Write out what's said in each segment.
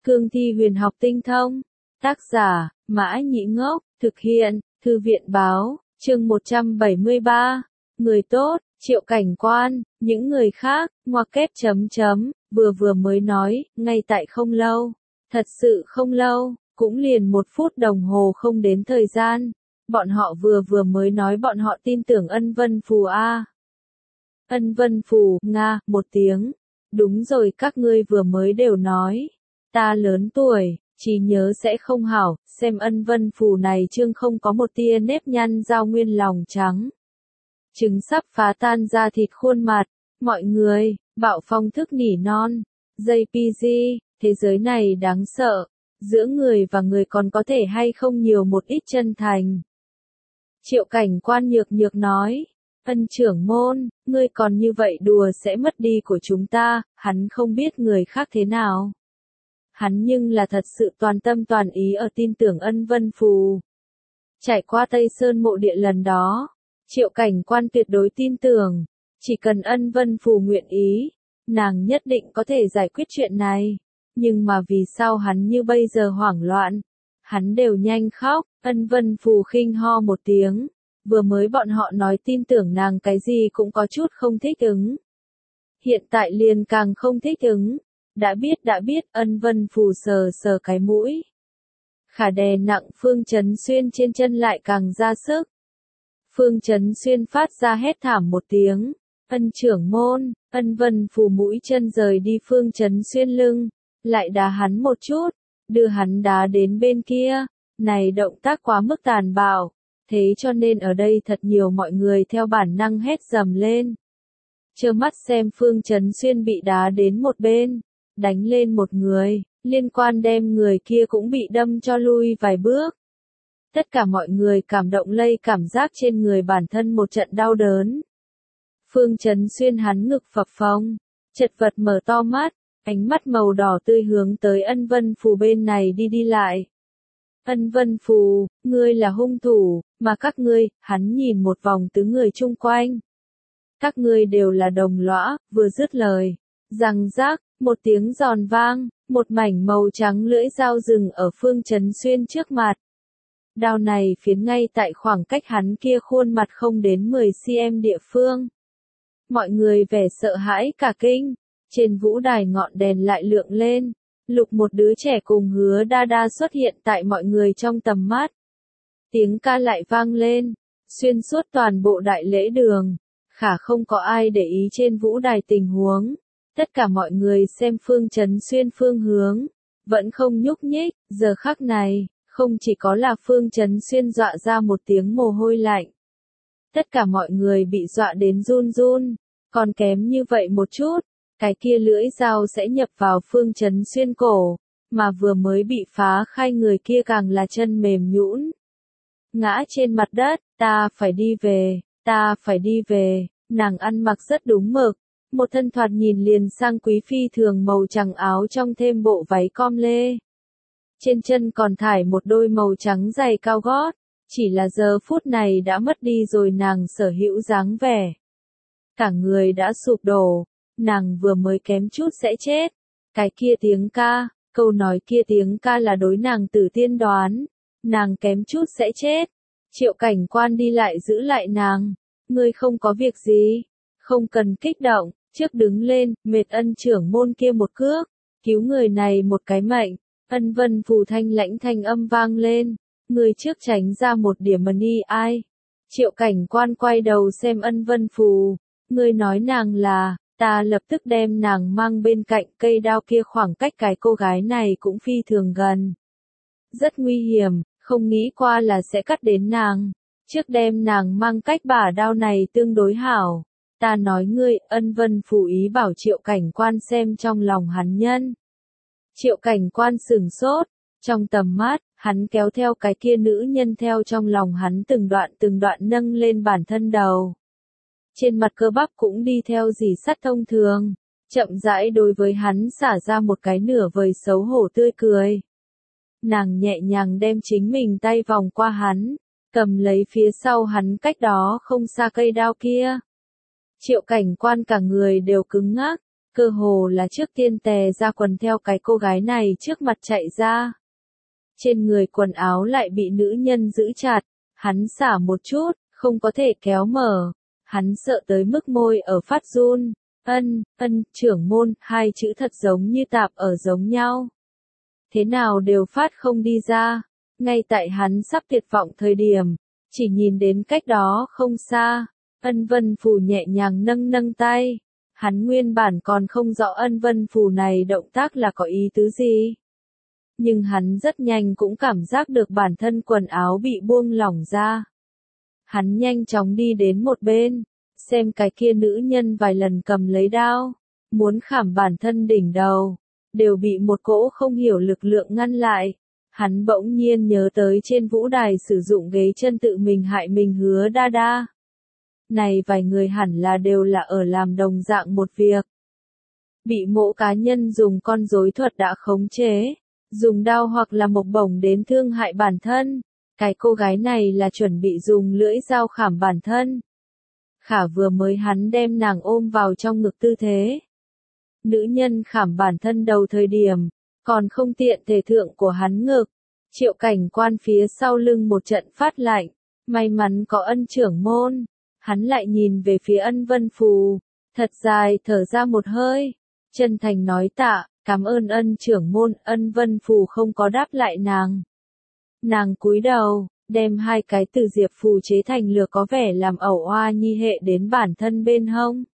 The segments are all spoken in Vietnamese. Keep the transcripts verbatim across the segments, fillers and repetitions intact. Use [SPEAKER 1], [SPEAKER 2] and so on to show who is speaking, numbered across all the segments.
[SPEAKER 1] Cương thi huyền học tinh thông. Tác giả, Mã Nhĩ Ngốc, thực hiện, Thư viện báo, chương một trăm bảy mươi ba. Người tốt, Triệu Cảnh Quan, những người khác, ngoặc kép chấm chấm, vừa vừa mới nói, ngay tại không lâu. Thật sự không lâu, cũng liền một phút đồng hồ không đến thời gian. Bọn họ vừa vừa mới nói bọn họ tin tưởng Ân Vân Phù a. Ân Vân Phù, Nga, một tiếng. Đúng rồi, các ngươi vừa mới đều nói. Ta lớn tuổi, trí nhớ sẽ không hảo, xem Ân Vân Phù này chương không có một tia nếp nhăn giao nguyên lòng trắng. Trứng sắp phá tan ra thịt khuôn mặt. Mọi người, Bạo Phong thức nỉ non. gi pê giê, thế giới này đáng sợ. Giữa người và người còn có thể hay không nhiều một ít chân thành. Triệu Cảnh Quan nhược nhược nói. Ân trưởng môn, ngươi còn như vậy đùa sẽ mất đi của chúng ta, hắn không biết người khác thế nào. Hắn nhưng là thật sự toàn tâm toàn ý ở tin tưởng Ân Vân Phù. Trải qua Tây Sơn mộ địa lần đó, Triệu Cảnh Quan tuyệt đối tin tưởng, chỉ cần Ân Vân Phù nguyện ý, nàng nhất định có thể giải quyết chuyện này. Nhưng mà vì sao hắn như bây giờ hoảng loạn? Hắn đều nhanh khóc. Ân Vân Phù khinh ho một tiếng. Vừa mới bọn họ nói tin tưởng nàng cái gì cũng có chút không thích ứng. Hiện tại liền càng không thích ứng. Đã biết đã biết, Ân Vân Phù sờ sờ cái mũi. Khả đè nặng Phương Chấn Xuyên trên chân lại càng ra sức. Phương Chấn Xuyên phát ra hét thảm một tiếng. Ân trưởng môn, Ân Vân Phù mũi chân rời đi Phương Chấn Xuyên lưng. Lại đá hắn một chút, đưa hắn đá đến bên kia. Này động tác quá mức tàn bạo. Thế cho nên ở đây thật nhiều mọi người theo bản năng hét dầm lên. Trơ mắt xem Phương Chấn Xuyên bị đá đến một bên, đánh lên một người, liên quan đem người kia cũng bị đâm cho lui vài bước. Tất cả mọi người cảm động lây cảm giác trên người bản thân một trận đau đớn. Phương Chấn Xuyên hắn ngực phập phồng, chật vật mở to mắt, ánh mắt màu đỏ tươi hướng tới Ân Vân Phù bên này đi đi lại. Ân Vân Phù, ngươi là hung thủ, mà các ngươi, hắn nhìn một vòng tứ người chung quanh. Các ngươi đều là đồng lõa, vừa dứt lời. Răng rác, một tiếng giòn vang, một mảnh màu trắng lưỡi dao dừng ở Phương Chấn Xuyên trước mặt. Đao này phiến ngay tại khoảng cách hắn kia khuôn mặt không đến mười xăng-ti-mét địa phương. Mọi người vẻ sợ hãi cả kinh. Trên vũ đài ngọn đèn lại lượng lên. Lục một đứa trẻ cùng Hứa Đa Đa xuất hiện tại mọi người trong tầm mắt. Tiếng ca lại vang lên, xuyên suốt toàn bộ đại lễ đường. Khả không có ai để ý trên vũ đài tình huống. Tất cả mọi người xem Phương Chấn Xuyên phương hướng. Vẫn không nhúc nhích, giờ khắc này, không chỉ có là Phương Chấn Xuyên dọa ra một tiếng mồ hôi lạnh. Tất cả mọi người bị dọa đến run run, còn kém như vậy một chút. Cái kia lưỡi dao sẽ nhập vào Phương Chấn Xuyên cổ, mà vừa mới bị phá khai người kia càng là chân mềm nhũn. Ngã trên mặt đất, ta phải đi về, ta phải đi về, nàng ăn mặc rất đúng mực, một thân thoạt nhìn liền sang quý phi thường màu trắng áo trong thêm bộ váy com lê. Trên chân còn thải một đôi màu trắng giày cao gót, chỉ là giờ phút này đã mất đi rồi nàng sở hữu dáng vẻ. Cả người đã sụp đổ. Nàng vừa mới kém chút sẽ chết. Cái kia tiếng ca, câu nói kia tiếng ca là đối nàng Tử Tiên đoán. Nàng kém chút sẽ chết. Triệu Cảnh Quan đi lại giữ lại nàng. Ngươi không có việc gì. Không cần kích động, trước đứng lên, mệt Ân trưởng môn kia một cước. Cứu người này một cái mệnh. Ân Vân Phù thanh lãnh thanh âm vang lên. Người trước tránh ra một điểm mani ai. Triệu Cảnh Quan quay đầu xem Ân Vân Phù. Ngươi nói nàng là... Ta lập tức đem nàng mang bên cạnh cây đao kia, khoảng cách cái cô gái này cũng phi thường gần. Rất nguy hiểm, không nghĩ qua là sẽ cắt đến nàng. Trước đem nàng mang cách bả đao này tương đối hảo. Ta nói ngươi, Ân Vân Phù ý bảo Triệu Cảnh Quan xem trong lòng hắn nhân. Triệu Cảnh Quan sửng sốt, trong tầm mắt, hắn kéo theo cái kia nữ nhân theo trong lòng hắn từng đoạn từng đoạn nâng lên bản thân đầu. Trên mặt cơ bắp cũng đi theo dì sắt thông thường, chậm rãi đối với hắn xả ra một cái nửa vời xấu hổ tươi cười. Nàng nhẹ nhàng đem chính mình tay vòng qua hắn, cầm lấy phía sau hắn cách đó không xa cây đao kia. Triệu Cảnh Quan cả người đều cứng ngắc, cơ hồ là trước tiên tè ra quần theo cái cô gái này trước mặt chạy ra. Trên người quần áo lại bị nữ nhân giữ chặt, hắn xả một chút, không có thể kéo mở. Hắn sợ tới mức môi ở phát run. Ân, ân, trưởng môn, hai chữ thật giống như tạp ở giống nhau. Thế nào đều phát không đi ra. Ngay tại hắn sắp tuyệt vọng thời điểm, chỉ nhìn đến cách đó không xa, Ân Vân Phù nhẹ nhàng nâng nâng tay. Hắn nguyên bản còn không rõ Ân Vân Phù này động tác là có ý tứ gì. Nhưng hắn rất nhanh cũng cảm giác được bản thân quần áo bị buông lỏng ra. Hắn nhanh chóng đi đến một bên, xem cái kia nữ nhân vài lần cầm lấy đao, muốn khảm bản thân đỉnh đầu, đều bị một cỗ không hiểu lực lượng ngăn lại. Hắn bỗng nhiên nhớ tới trên vũ đài sử dụng ghế chân tự mình hại mình Hứa Đa Đa. Này vài người hẳn là đều là ở làm đồng dạng một việc. Bị mỗi cá nhân dùng con rối thuật đã khống chế, dùng đao hoặc là một bổng đến thương hại bản thân. Cái cô gái này là chuẩn bị dùng lưỡi dao khảm bản thân. Khả vừa mới hắn đem nàng ôm vào trong ngực tư thế. Nữ nhân khảm bản thân đầu thời điểm, còn không tiện thể thượng của hắn ngực. Triệu Cảnh Quan phía sau lưng một trận phát lạnh, may mắn có Ân trưởng môn. Hắn lại nhìn về phía Ân Vân Phù, thật dài thở ra một hơi, chân thành nói tạ, cảm ơn Ân trưởng môn. Ân Vân Phù không có đáp lại nàng. Nàng cúi đầu, đem hai cái từ diệp phù chế thành lược có vẻ làm ẩu oa nhi hệ đến bản thân bên hông.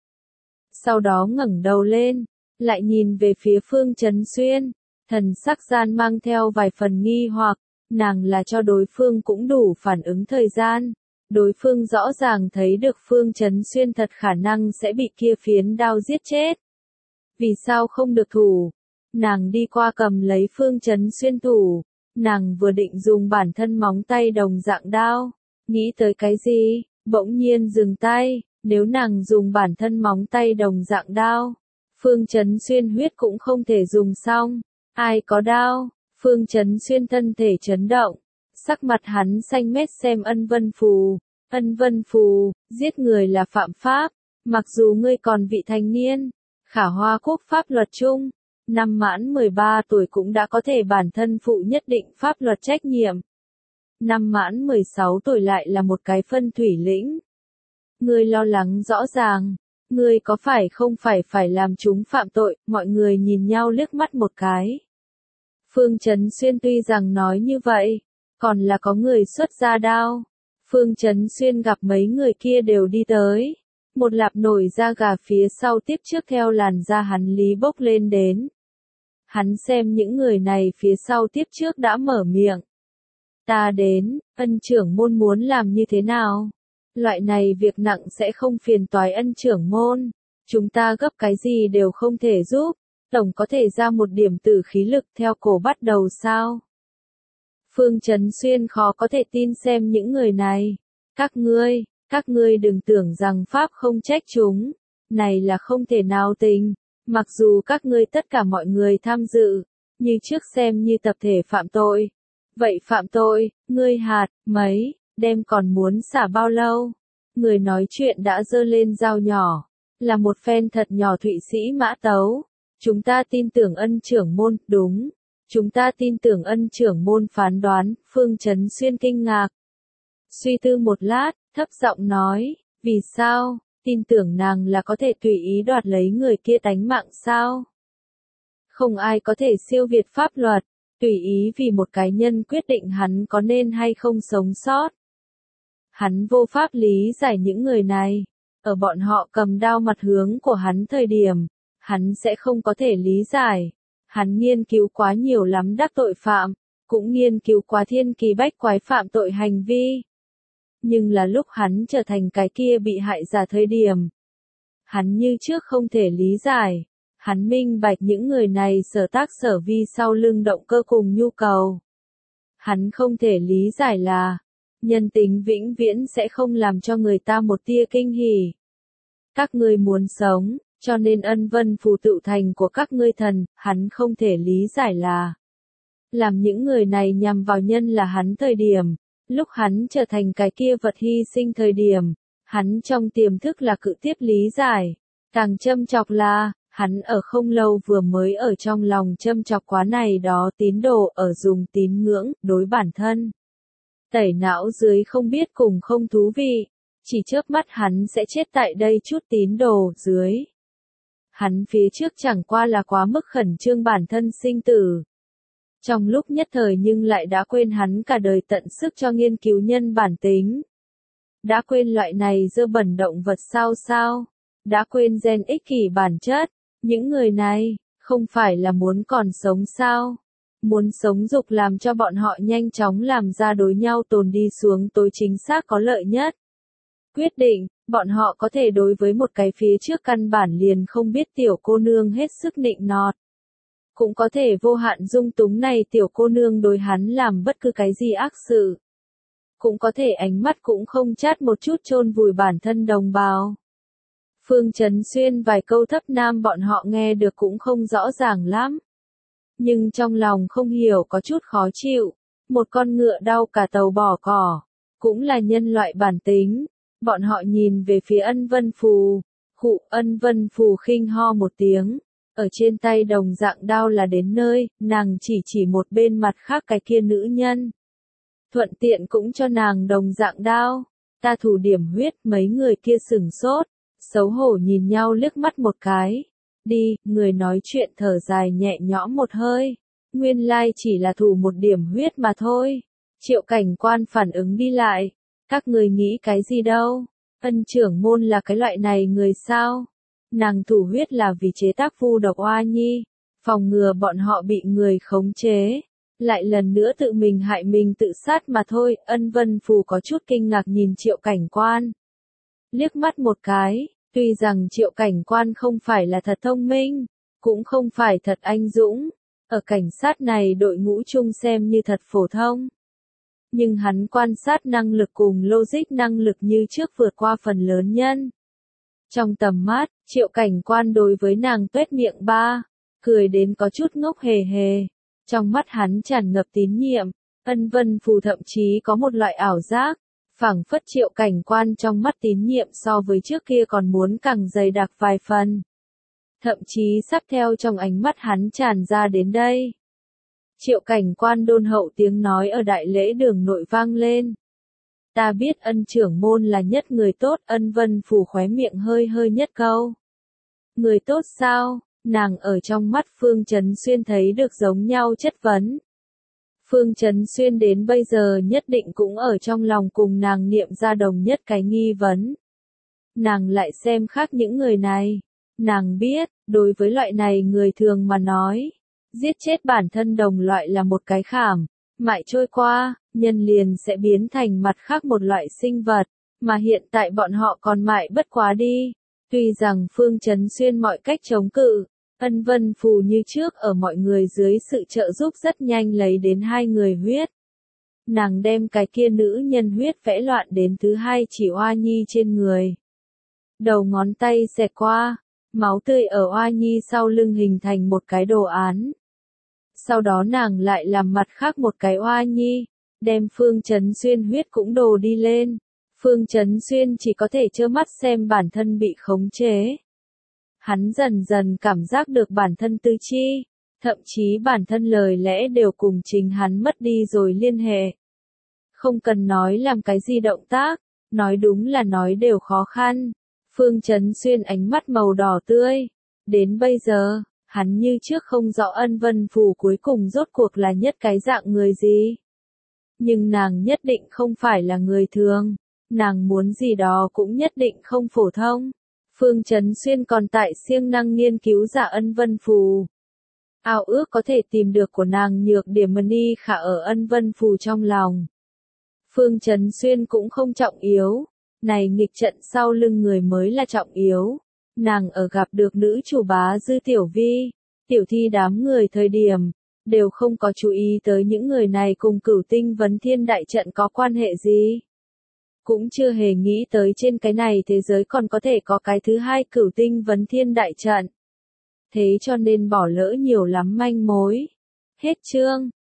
[SPEAKER 1] Sau đó ngẩng đầu lên, lại nhìn về phía Phương Chấn Xuyên, thần sắc gian mang theo vài phần nghi hoặc, nàng là cho đối phương cũng đủ phản ứng thời gian. Đối phương rõ ràng thấy được Phương Chấn Xuyên thật khả năng sẽ bị kia phiến đao giết chết. Vì sao không được thủ? Nàng đi qua cầm lấy Phương Chấn Xuyên thủ. Nàng vừa định dùng bản thân móng tay đồng dạng đao, nghĩ tới cái gì, bỗng nhiên dừng tay. Nếu nàng dùng bản thân móng tay đồng dạng đao, Phương Chấn Xuyên huyết cũng không thể dùng xong. Ai có đao? Phương Chấn Xuyên thân thể chấn động, sắc mặt hắn xanh mét xem Ân Vân Phù. Ân Vân Phù, giết người là phạm pháp, mặc dù ngươi còn vị thành niên, khả Hoa Quốc pháp luật chung, năm mãn mười ba tuổi cũng đã có thể bản thân phụ nhất định pháp luật trách nhiệm. Năm mãn mười sáu tuổi lại là một cái phân thủy lĩnh. Ngươi lo lắng rõ ràng, ngươi có phải không phải phải làm chúng phạm tội? Mọi người nhìn nhau liếc mắt một cái. Phương Chấn Xuyên tuy rằng nói như vậy, còn là có người xuất ra đao. Phương Chấn Xuyên gặp mấy người kia đều đi tới. Một lạp nổi da gà phía sau tiếp trước theo làn da hắn lý bốc lên đến. Hắn xem những người này phía sau tiếp trước đã mở miệng. Ta đến, Ân trưởng môn muốn làm như thế nào? Loại này việc nặng sẽ không phiền toái Ân trưởng môn. Chúng ta gấp cái gì đều không thể giúp. Tổng có thể ra một điểm tử khí lực theo cổ bắt đầu sao? Phương Chấn Xuyên khó có thể tin xem những người này. Các ngươi, các ngươi đừng tưởng rằng Pháp không trách chúng. Này là không thể nào tình. Mặc dù các ngươi tất cả mọi người tham dự, như trước xem như tập thể phạm tội. Vậy phạm tội, ngươi hạt, mấy, đem còn muốn xả bao lâu? Người nói chuyện đã giơ lên dao nhỏ, là một phen thật nhỏ Thụy Sĩ mã tấu. Chúng ta tin tưởng Ân trưởng môn, đúng. Chúng ta tin tưởng Ân trưởng môn phán đoán. Phương Chấn Xuyên kinh ngạc. Suy tư một lát, thấp giọng nói, vì sao, tin tưởng nàng là có thể tùy ý đoạt lấy người kia tánh mạng sao? Không ai có thể siêu việt pháp luật, tùy ý vì một cá nhân quyết định hắn có nên hay không sống sót. Hắn vô pháp lý giải những người này, ở bọn họ cầm đao mặt hướng của hắn thời điểm, hắn sẽ không có thể lý giải. Hắn nghiên cứu quá nhiều lắm đắc tội phạm, cũng nghiên cứu quá thiên kỳ bách quái phạm tội hành vi. Nhưng là lúc hắn trở thành cái kia bị hại giả thời điểm. Hắn như trước không thể lý giải. Hắn minh bạch những người này sở tác sở vi sau lưng động cơ cùng nhu cầu. Hắn không thể lý giải là, nhân tính vĩnh viễn sẽ không làm cho người ta một tia kinh hỉ. Các ngươi muốn sống, cho nên Ân Vân Phù tự thành của các ngươi thần, hắn không thể lý giải là, làm những người này nhằm vào nhân là hắn thời điểm. Lúc hắn trở thành cái kia vật hy sinh thời điểm, hắn trong tiềm thức là cự tiếp lý giải. Càng châm chọc là, Hắn ở không lâu vừa mới ở trong lòng châm chọc quá này đó tín đồ ở dùng tín ngưỡng, đối bản thân. Tẩy não dưới không biết cùng không thú vị, chỉ chớp mắt hắn sẽ chết tại đây chút tín đồ dưới. Hắn phía trước chẳng qua là quá mức khẩn trương bản thân sinh tử. Trong lúc nhất thời nhưng lại đã quên hắn cả đời tận sức cho nghiên cứu nhân bản tính. Đã quên loại này dơ bẩn động vật sao sao. Đã quên gen ích kỷ bản chất. Những người này, không phải là muốn còn sống sao? Muốn sống dục làm cho bọn họ nhanh chóng làm ra đối nhau tồn đi xuống tối chính xác có lợi nhất. Quyết định, bọn họ có thể đối với một cái phía trước căn bản liền không biết tiểu cô nương hết sức nịnh nọt. Cũng có thể vô hạn dung túng này tiểu cô nương đối hắn làm bất cứ cái gì ác sự. Cũng có thể ánh mắt cũng không chát một chút chôn vùi bản thân đồng bào. Phương Chấn Xuyên vài câu thấp nam bọn họ nghe được cũng không rõ ràng lắm. Nhưng trong lòng không hiểu có chút khó chịu. Một con ngựa đau cả tàu bỏ cỏ. Cũng là nhân loại bản tính. Bọn họ nhìn về phía Ân Vân Phù. Khụ Ân Vân Phù khinh ho một tiếng. Ở trên tay đồng dạng đao là đến nơi, nàng chỉ chỉ một bên mặt khác cái kia nữ nhân. Thuận tiện cũng cho nàng đồng dạng đao. Ta thủ điểm huyết mấy người kia sửng sốt. Xấu hổ nhìn nhau liếc mắt một cái. Đi, người nói chuyện thở dài nhẹ nhõm một hơi. Nguyên lai chỉ là thủ một điểm huyết mà thôi. Triệu Cảnh Quan phản ứng đi lại. Các người nghĩ cái gì đâu? Ân trưởng môn là cái loại này người sao? Nàng thủ huyết là vì chế tác vu độc oa nhi. Phòng ngừa bọn họ bị người khống chế. Lại lần nữa tự mình hại mình tự sát mà thôi. Ân Vân Phù có chút kinh ngạc nhìn Triệu Cảnh Quan. Liếc mắt một cái, tuy rằng Triệu Cảnh Quan không phải là thật thông minh, cũng không phải thật anh dũng, ở cảnh sát này đội ngũ chung xem như thật phổ thông. Nhưng hắn quan sát năng lực cùng logic năng lực như trước vượt qua phần lớn nhân. Trong tầm mắt, Triệu Cảnh Quan đối với nàng tuét miệng ba, cười đến có chút ngốc hề hề. Trong mắt hắn tràn ngập tín nhiệm, Ân Vân Phù thậm chí có một loại ảo giác. Phảng phất Triệu Cảnh Quan trong mắt tín nhiệm so với trước kia còn muốn càng dày đặc vài phần. Thậm chí sắp theo trong ánh mắt hắn tràn ra đến đây. Triệu Cảnh Quan đôn hậu tiếng nói ở đại lễ đường nội vang lên. Ta biết Ân trưởng môn là nhất người tốt. Ân Vân Phù khóe miệng hơi hơi nhất câu. Người tốt sao? Nàng ở trong mắt Phương Chấn Xuyên thấy được giống nhau chất vấn. Phương Chấn Xuyên đến bây giờ nhất định cũng ở trong lòng cùng nàng niệm ra đồng nhất cái nghi vấn. Nàng lại xem khác những người này. Nàng biết, đối với loại này người thường mà nói, giết chết bản thân đồng loại là một cái khảm, mãi trôi qua, nhân liền sẽ biến thành mặt khác một loại sinh vật, mà hiện tại bọn họ còn mãi bất quá đi. Tuy rằng Phương Chấn Xuyên mọi cách chống cự, Ân Vân Phù như trước ở mọi người dưới sự trợ giúp rất nhanh lấy đến hai người huyết. Nàng đem cái kia nữ nhân huyết vẽ loạn đến thứ hai chỉ Oa Nhi trên người. Đầu ngón tay xẹt qua, máu tươi ở Oa Nhi sau lưng hình thành một cái đồ án. Sau đó nàng lại làm mặt khác một cái Oa Nhi, đem Phương Chấn Xuyên huyết cũng đồ đi lên. Phương Chấn Xuyên chỉ có thể trơ mắt xem bản thân bị khống chế. Hắn dần dần cảm giác được bản thân tư chi, thậm chí bản thân lời lẽ đều cùng chính hắn mất đi rồi liên hệ. Không cần nói làm cái gì động tác, nói đúng là nói đều khó khăn. Phương Chấn Xuyên ánh mắt màu đỏ tươi. Đến bây giờ, hắn như trước không rõ Ân Vân Phù cuối cùng rốt cuộc là nhất cái dạng người gì. Nhưng nàng nhất định không phải là người thường. Nàng muốn gì đó cũng nhất định không phổ thông. Phương Chấn Xuyên còn tại siêng năng nghiên cứu giả Ân Vân Phù. Ao ước có thể tìm được của nàng nhược điểm Mani Khả ở Ân Vân Phù trong lòng. Phương Chấn Xuyên cũng không trọng yếu. Này nghịch trận sau lưng người mới là trọng yếu. Nàng ở gặp được nữ chủ bá Dư Tiểu Vi, tiểu thi đám người thời điểm, đều không có chú ý tới những người này cùng Cửu Tinh Vấn Thiên đại trận có quan hệ gì. Cũng chưa hề nghĩ tới trên cái này thế giới còn có thể có cái thứ hai Cửu Tinh Vấn Thiên đại trận. Thế cho nên bỏ lỡ nhiều lắm manh mối. Hết chương.